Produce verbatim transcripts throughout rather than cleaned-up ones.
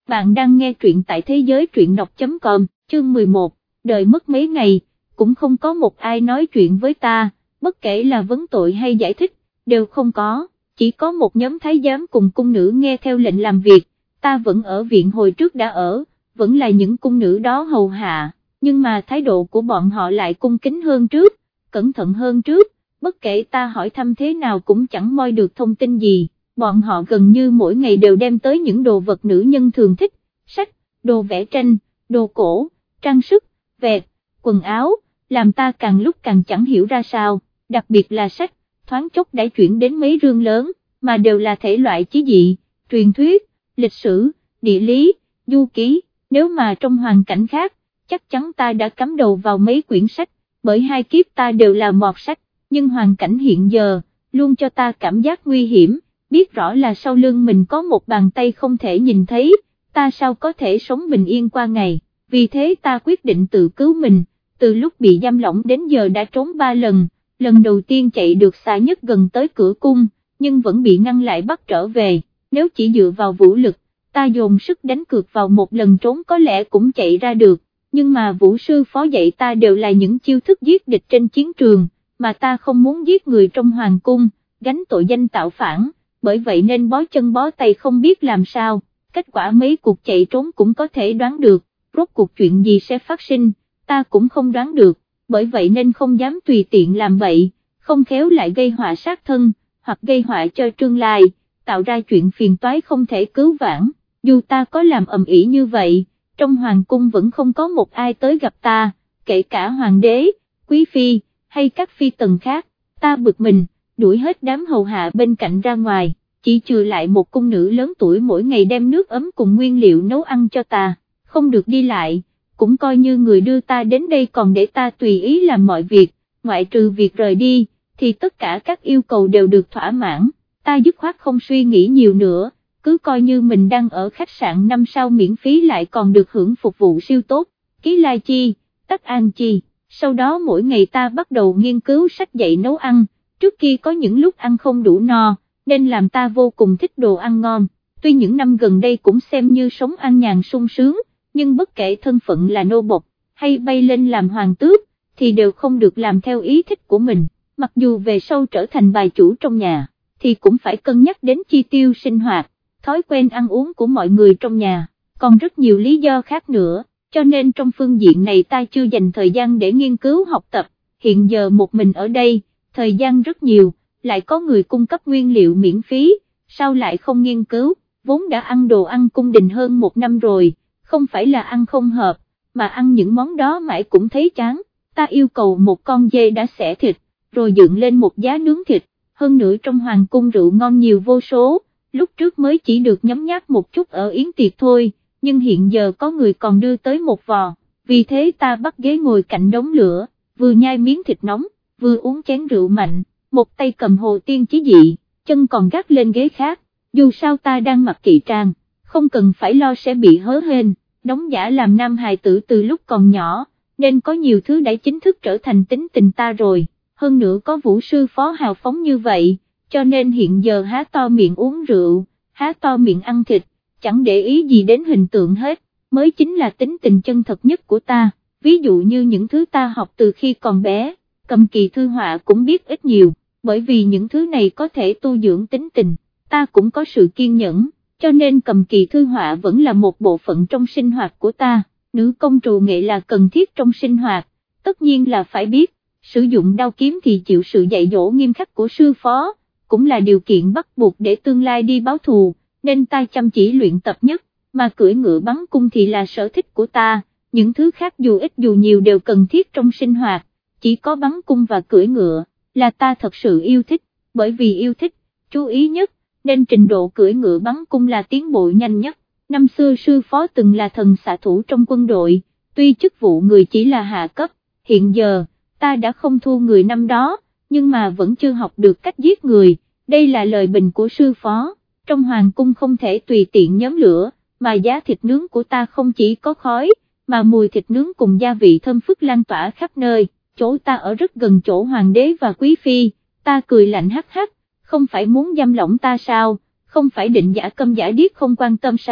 Bạn đang nghe truyện tại thế giới truyện đọc chấm com, chương mười một, đợi mất mấy ngày, cũng không có một ai nói chuyện với ta, bất kể là vấn tội hay giải thích, đều không có, chỉ có một nhóm thái giám cùng cung nữ nghe theo lệnh làm việc, ta vẫn ở viện hồi trước đã ở, vẫn là những cung nữ đó hầu hạ, nhưng mà thái độ của bọn họ lại cung kính hơn trước, cẩn thận hơn trước, bất kể ta hỏi thăm thế nào cũng chẳng moi được thông tin gì. Bọn họ gần như mỗi ngày đều đem tới những đồ vật nữ nhân thường thích, sách, đồ vẽ tranh, đồ cổ, trang sức, vẹt, quần áo, làm ta càng lúc càng chẳng hiểu ra sao, đặc biệt là sách, thoáng chốc đã chuyển đến mấy rương lớn, mà đều là thể loại chí dị, truyền thuyết, lịch sử, địa lý, du ký, nếu mà trong hoàn cảnh khác, chắc chắn ta đã cắm đầu vào mấy quyển sách, bởi hai kiếp ta đều là mọt sách, nhưng hoàn cảnh hiện giờ, luôn cho ta cảm giác nguy hiểm. Biết rõ là sau lưng mình có một bàn tay không thể nhìn thấy, ta sao có thể sống bình yên qua ngày, vì thế ta quyết định tự cứu mình, từ lúc bị giam lỏng đến giờ đã trốn ba lần, lần đầu tiên chạy được xa nhất gần tới cửa cung, nhưng vẫn bị ngăn lại bắt trở về, nếu chỉ dựa vào vũ lực, ta dồn sức đánh cược vào một lần trốn có lẽ cũng chạy ra được, nhưng mà vũ sư phó dạy ta đều là những chiêu thức giết địch trên chiến trường, mà ta không muốn giết người trong hoàng cung, gánh tội danh tạo phản. Bởi vậy nên bó chân bó tay không biết làm sao, kết quả mấy cuộc chạy trốn cũng có thể đoán được, rốt cuộc chuyện gì sẽ phát sinh, ta cũng không đoán được, bởi vậy nên không dám tùy tiện làm vậy, không khéo lại gây họa sát thân, hoặc gây họa cho tương lai, tạo ra chuyện phiền toái không thể cứu vãn, dù ta có làm ầm ĩ như vậy, trong hoàng cung vẫn không có một ai tới gặp ta, kể cả hoàng đế, quý phi, hay các phi tần khác, ta bực mình. Đuổi hết đám hầu hạ bên cạnh ra ngoài, chỉ trừ lại một cung nữ lớn tuổi mỗi ngày đem nước ấm cùng nguyên liệu nấu ăn cho ta, không được đi lại, cũng coi như người đưa ta đến đây còn để ta tùy ý làm mọi việc, ngoại trừ việc rời đi, thì tất cả các yêu cầu đều được thỏa mãn, ta dứt khoát không suy nghĩ nhiều nữa, cứ coi như mình đang ở khách sạn năm sao miễn phí lại còn được hưởng phục vụ siêu tốt, Ký Lai Chi, Tắc An Chi, sau đó mỗi ngày ta bắt đầu nghiên cứu sách dạy nấu ăn. Trước kia có những lúc ăn không đủ no, nên làm ta vô cùng thích đồ ăn ngon, tuy những năm gần đây cũng xem như sống an nhàn sung sướng, nhưng bất kể thân phận là nô bộc, hay bay lên làm hoàng tước, thì đều không được làm theo ý thích của mình, mặc dù về sau trở thành bà chủ trong nhà, thì cũng phải cân nhắc đến chi tiêu sinh hoạt, thói quen ăn uống của mọi người trong nhà, còn rất nhiều lý do khác nữa, cho nên trong phương diện này ta chưa dành thời gian để nghiên cứu học tập, hiện giờ một mình ở đây. Thời gian rất nhiều, lại có người cung cấp nguyên liệu miễn phí, sao lại không nghiên cứu, vốn đã ăn đồ ăn cung đình hơn một năm rồi, không phải là ăn không hợp, mà ăn những món đó mãi cũng thấy chán, ta yêu cầu một con dê đã xẻ thịt, rồi dựng lên một giá nướng thịt, hơn nữa trong hoàng cung rượu ngon nhiều vô số, lúc trước mới chỉ được nhấm nháp một chút ở yến tiệc thôi, nhưng hiện giờ có người còn đưa tới một vò, vì thế ta bắt ghế ngồi cạnh đống lửa, vừa nhai miếng thịt nóng, vừa uống chén rượu mạnh, một tay cầm hồ tiên chí dị, chân còn gác lên ghế khác, dù sao ta đang mặc kỵ trang, không cần phải lo sẽ bị hớ hên, đóng giả làm nam hài tử từ lúc còn nhỏ, nên có nhiều thứ đã chính thức trở thành tính tình ta rồi, hơn nữa có vũ sư phó hào phóng như vậy, cho nên hiện giờ há to miệng uống rượu, há to miệng ăn thịt, chẳng để ý gì đến hình tượng hết, mới chính là tính tình chân thật nhất của ta, ví dụ như những thứ ta học từ khi còn bé. Cầm kỳ thư họa cũng biết ít nhiều, bởi vì những thứ này có thể tu dưỡng tính tình, ta cũng có sự kiên nhẫn, cho nên cầm kỳ thư họa vẫn là một bộ phận trong sinh hoạt của ta, nữ công trù nghệ là cần thiết trong sinh hoạt, tất nhiên là phải biết, sử dụng đao kiếm thì chịu sự dạy dỗ nghiêm khắc của sư phó, cũng là điều kiện bắt buộc để tương lai đi báo thù, nên ta chăm chỉ luyện tập nhất, mà cưỡi ngựa bắn cung thì là sở thích của ta, những thứ khác dù ít dù nhiều đều cần thiết trong sinh hoạt. Chỉ có bắn cung và cưỡi ngựa, là ta thật sự yêu thích, bởi vì yêu thích, chú ý nhất, nên trình độ cưỡi ngựa bắn cung là tiến bộ nhanh nhất. Năm xưa sư phó từng là thần xạ thủ trong quân đội, tuy chức vụ người chỉ là hạ cấp, hiện giờ, ta đã không thua người năm đó, nhưng mà vẫn chưa học được cách giết người, đây là lời bình của sư phó, trong hoàng cung không thể tùy tiện nhóm lửa, mà giá thịt nướng của ta không chỉ có khói, mà mùi thịt nướng cùng gia vị thơm phức lan tỏa khắp nơi. Chỗ ta ở rất gần chỗ hoàng đế và quý phi, ta cười lạnh hắc hắc, không phải muốn giam lỏng ta sao, không phải định giả câm giả điếc không quan tâm sao,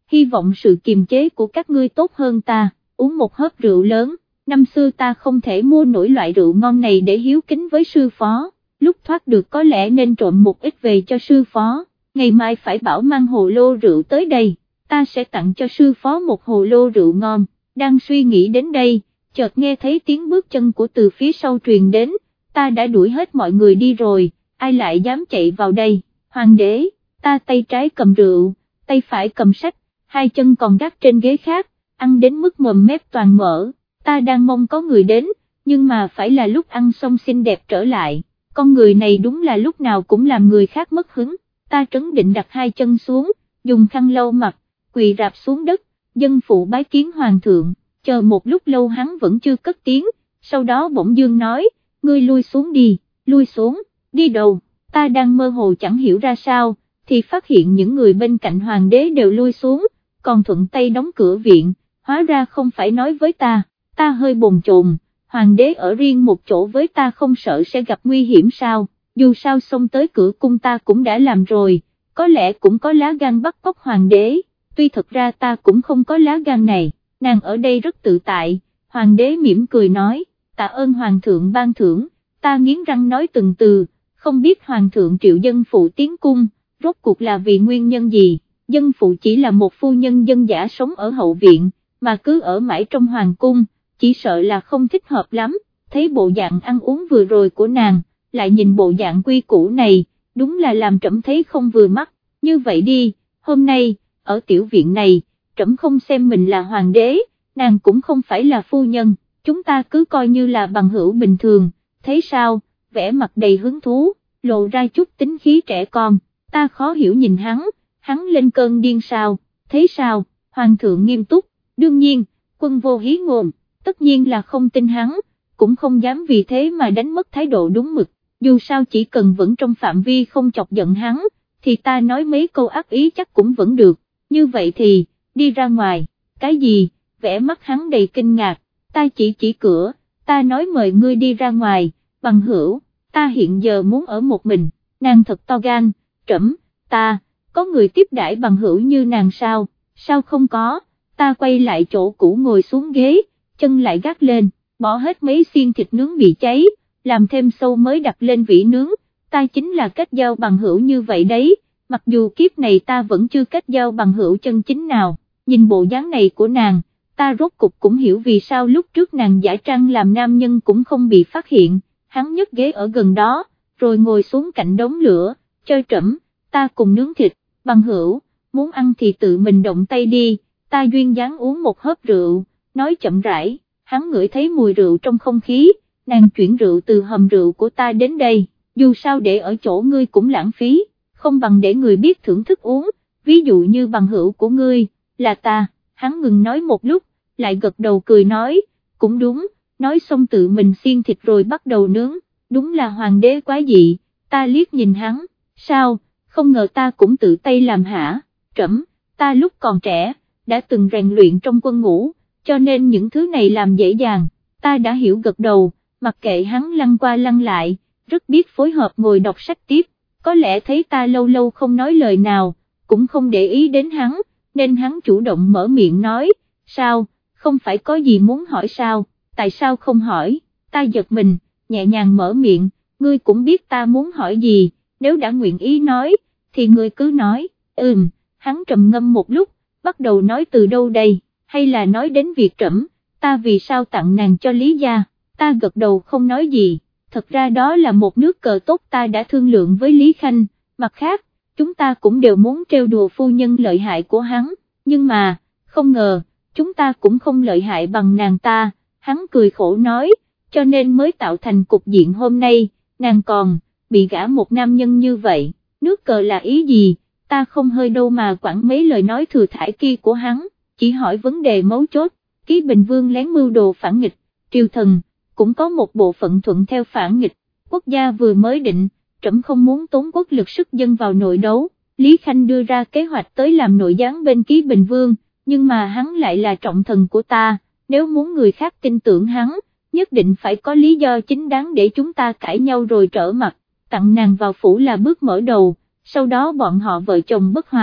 hy vọng sự kiềm chế của các ngươi tốt hơn ta, uống một hớp rượu lớn, năm xưa ta không thể mua nổi loại rượu ngon này để hiếu kính với sư phó, lúc thoát được có lẽ nên trộm một ít về cho sư phó, ngày mai phải bảo mang hồ lô rượu tới đây, ta sẽ tặng cho sư phó một hồ lô rượu ngon, đang suy nghĩ đến đây, chợt nghe thấy tiếng bước chân của từ phía sau truyền đến, ta đã đuổi hết mọi người đi rồi, ai lại dám chạy vào đây, hoàng đế, ta tay trái cầm rượu, tay phải cầm sách, hai chân còn gác trên ghế khác, ăn đến mức mồm mép toàn mỡ, ta đang mong có người đến, nhưng mà phải là lúc ăn xong xinh đẹp trở lại, con người này đúng là lúc nào cũng làm người khác mất hứng, ta trấn định đặt hai chân xuống, dùng khăn lau mặt, quỳ rạp xuống đất, dân phụ bái kiến hoàng thượng, chờ một lúc lâu hắn vẫn chưa cất tiếng, sau đó bỗng dương nói, ngươi lui xuống đi, lui xuống, đi đâu, ta đang mơ hồ chẳng hiểu ra sao, thì phát hiện những người bên cạnh hoàng đế đều lui xuống, còn thuận tay đóng cửa viện, hóa ra không phải nói với ta, ta hơi bồn chồn, hoàng đế ở riêng một chỗ với ta không sợ sẽ gặp nguy hiểm sao, dù sao xông tới cửa cung ta cũng đã làm rồi, có lẽ cũng có lá gan bắt cóc hoàng đế, tuy thật ra ta cũng không có lá gan này, nàng ở đây rất tự tại, hoàng đế mỉm cười nói, tạ ơn hoàng thượng ban thưởng, ta nghiến răng nói từng từ, không biết hoàng thượng triệu dân phụ tiến cung, rốt cuộc là vì nguyên nhân gì, dân phụ chỉ là một phu nhân dân dã sống ở hậu viện, mà cứ ở mãi trong hoàng cung, chỉ sợ là không thích hợp lắm, thấy bộ dạng ăn uống vừa rồi của nàng, lại nhìn bộ dạng quy củ này, đúng là làm trẫm thấy không vừa mắt, như vậy đi, hôm nay, ở tiểu viện này, trẫm không xem mình là hoàng đế, nàng cũng không phải là phu nhân, chúng ta cứ coi như là bằng hữu bình thường, thấy sao, vẻ mặt đầy hứng thú, lộ ra chút tính khí trẻ con, ta khó hiểu nhìn hắn, hắn lên cơn điên sao, thấy sao, hoàng thượng nghiêm túc, đương nhiên, quân vô hí ngôn, tất nhiên là không tin hắn, cũng không dám vì thế mà đánh mất thái độ đúng mực, dù sao chỉ cần vẫn trong phạm vi không chọc giận hắn, thì ta nói mấy câu ác ý chắc cũng vẫn được, như vậy thì, đi ra ngoài, cái gì, vẻ mắt hắn đầy kinh ngạc, ta chỉ chỉ cửa, ta nói mời ngươi đi ra ngoài, bằng hữu, ta hiện giờ muốn ở một mình, nàng thật to gan, trẫm, ta, có người tiếp đãi bằng hữu như nàng sao, sao không có, ta quay lại chỗ cũ ngồi xuống ghế, chân lại gác lên, bỏ hết mấy xiên thịt nướng bị cháy, làm thêm sâu mới đặt lên vỉ nướng, ta chính là kết giao bằng hữu như vậy đấy, mặc dù kiếp này ta vẫn chưa kết giao bằng hữu chân chính nào, nhìn bộ dáng này của nàng, ta rốt cục cũng hiểu vì sao lúc trước nàng giả trang làm nam nhân cũng không bị phát hiện, hắn nhấc ghế ở gần đó, rồi ngồi xuống cạnh đống lửa, chơi trẫm, ta cùng nướng thịt, bằng hữu, muốn ăn thì tự mình động tay đi, ta duyên dáng uống một hớp rượu, nói chậm rãi, hắn ngửi thấy mùi rượu trong không khí, nàng chuyển rượu từ hầm rượu của ta đến đây, dù sao để ở chỗ ngươi cũng lãng phí, không bằng để người biết thưởng thức uống, ví dụ như bằng hữu của ngươi, là ta, hắn ngừng nói một lúc, lại gật đầu cười nói, cũng đúng, nói xong tự mình xiên thịt rồi bắt đầu nướng, đúng là hoàng đế quá dị, ta liếc nhìn hắn, sao, không ngờ ta cũng tự tay làm hả, trẫm, ta lúc còn trẻ, đã từng rèn luyện trong quân ngũ, cho nên những thứ này làm dễ dàng, ta đã hiểu gật đầu, mặc kệ hắn lăn qua lăn lại, rất biết phối hợp ngồi đọc sách tiếp, có lẽ thấy ta lâu lâu không nói lời nào, cũng không để ý đến hắn, nên hắn chủ động mở miệng nói, sao, không phải có gì muốn hỏi sao, tại sao không hỏi, ta giật mình, nhẹ nhàng mở miệng, ngươi cũng biết ta muốn hỏi gì, nếu đã nguyện ý nói, thì ngươi cứ nói, ừm, hắn trầm ngâm một lúc, bắt đầu nói từ đâu đây, hay là nói đến việc trẫm, ta vì sao tặng nàng cho Lý gia, ta gật đầu không nói gì, thật ra đó là một nước cờ tốt ta đã thương lượng với Lý Khanh, mặt khác, chúng ta cũng đều muốn trêu đùa phu nhân lợi hại của hắn, nhưng mà, không ngờ, chúng ta cũng không lợi hại bằng nàng ta, hắn cười khổ nói, cho nên mới tạo thành cục diện hôm nay, nàng còn, bị gả một nam nhân như vậy, nước cờ là ý gì, ta không hơi đâu mà quản mấy lời nói thừa thải kia của hắn, chỉ hỏi vấn đề mấu chốt, Ký Bình Vương lén mưu đồ phản nghịch, triều thần, cũng có một bộ phận thuận theo phản nghịch, quốc gia vừa mới định, trẫm không muốn tốn quốc lực sức dân vào nội đấu, Lý Khanh đưa ra kế hoạch tới làm nội gián bên Ký Bình Vương, nhưng mà hắn lại là trọng thần của ta, nếu muốn người khác tin tưởng hắn, nhất định phải có lý do chính đáng để chúng ta cãi nhau rồi trở mặt, tặng nàng vào phủ là bước mở đầu, sau đó bọn họ vợ chồng bất hòa,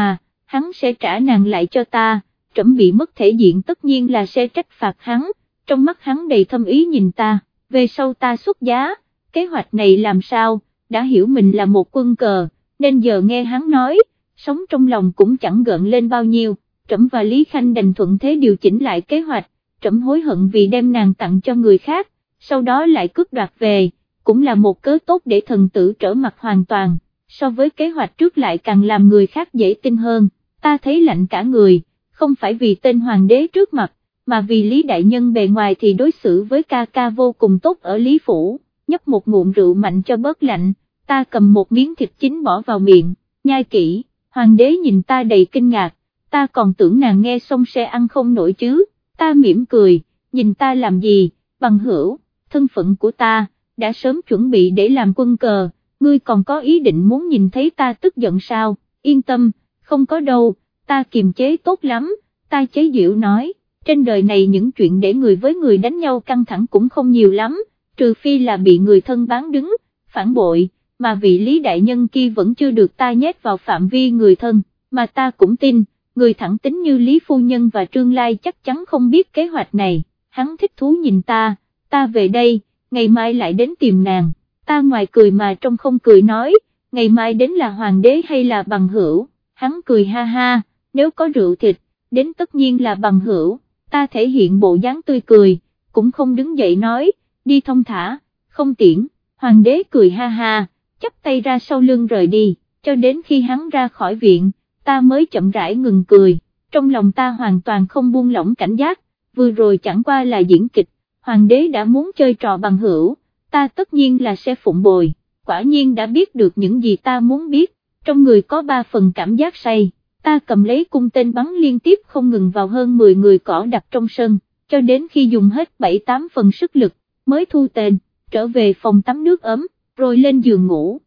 hắn sẽ trả nàng lại cho ta, trẫm bị mất thể diện tất nhiên là sẽ trách phạt hắn, trong mắt hắn đầy thâm ý nhìn ta, về sau ta xuất giá, kế hoạch này làm sao, đã hiểu mình là một quân cờ, nên giờ nghe hắn nói, sống trong lòng cũng chẳng gợn lên bao nhiêu, trẫm và Lý Khanh đành thuận thế điều chỉnh lại kế hoạch, trẫm hối hận vì đem nàng tặng cho người khác, sau đó lại cướp đoạt về, cũng là một cớ tốt để thần tử trở mặt hoàn toàn, so với kế hoạch trước lại càng làm người khác dễ tin hơn, ta thấy lạnh cả người, không phải vì tên hoàng đế trước mặt, mà vì Lý Đại Nhân bề ngoài thì đối xử với ca ca vô cùng tốt ở Lý Phủ, nhấp một ngụm rượu mạnh cho bớt lạnh, ta cầm một miếng thịt chín bỏ vào miệng, nhai kỹ, hoàng đế nhìn ta đầy kinh ngạc, ta còn tưởng nàng nghe xong sẽ ăn không nổi chứ, ta mỉm cười, nhìn ta làm gì, bằng hữu, thân phận của ta, đã sớm chuẩn bị để làm quân cờ, ngươi còn có ý định muốn nhìn thấy ta tức giận sao, yên tâm, không có đâu, ta kiềm chế tốt lắm, ta chế giễu nói, trên đời này những chuyện để người với người đánh nhau căng thẳng cũng không nhiều lắm, trừ phi là bị người thân bán đứng, phản bội, mà vị Lý Đại Nhân kia vẫn chưa được ta nhét vào phạm vi người thân, mà ta cũng tin, người thẳng tính như Lý Phu Nhân và Trương Lai chắc chắn không biết kế hoạch này, hắn thích thú nhìn ta, ta về đây, ngày mai lại đến tìm nàng, ta ngoài cười mà trong không cười nói, ngày mai đến là hoàng đế hay là bằng hữu, hắn cười ha ha, nếu có rượu thịt, đến tất nhiên là bằng hữu, ta thể hiện bộ dáng tươi cười, cũng không đứng dậy nói, đi thông thả, không tiễn, hoàng đế cười ha ha, chắp tay ra sau lưng rời đi, cho đến khi hắn ra khỏi viện, ta mới chậm rãi ngừng cười, trong lòng ta hoàn toàn không buông lỏng cảnh giác, vừa rồi chẳng qua là diễn kịch, hoàng đế đã muốn chơi trò bằng hữu, ta tất nhiên là sẽ phụng bồi, quả nhiên đã biết được những gì ta muốn biết, trong người có ba phần cảm giác say, ta cầm lấy cung tên bắn liên tiếp không ngừng vào hơn mười người cỏ đặt trong sân, cho đến khi dùng hết bảy tám phần sức lực, mới thu tên, trở về phòng tắm nước ấm, rồi lên giường ngủ.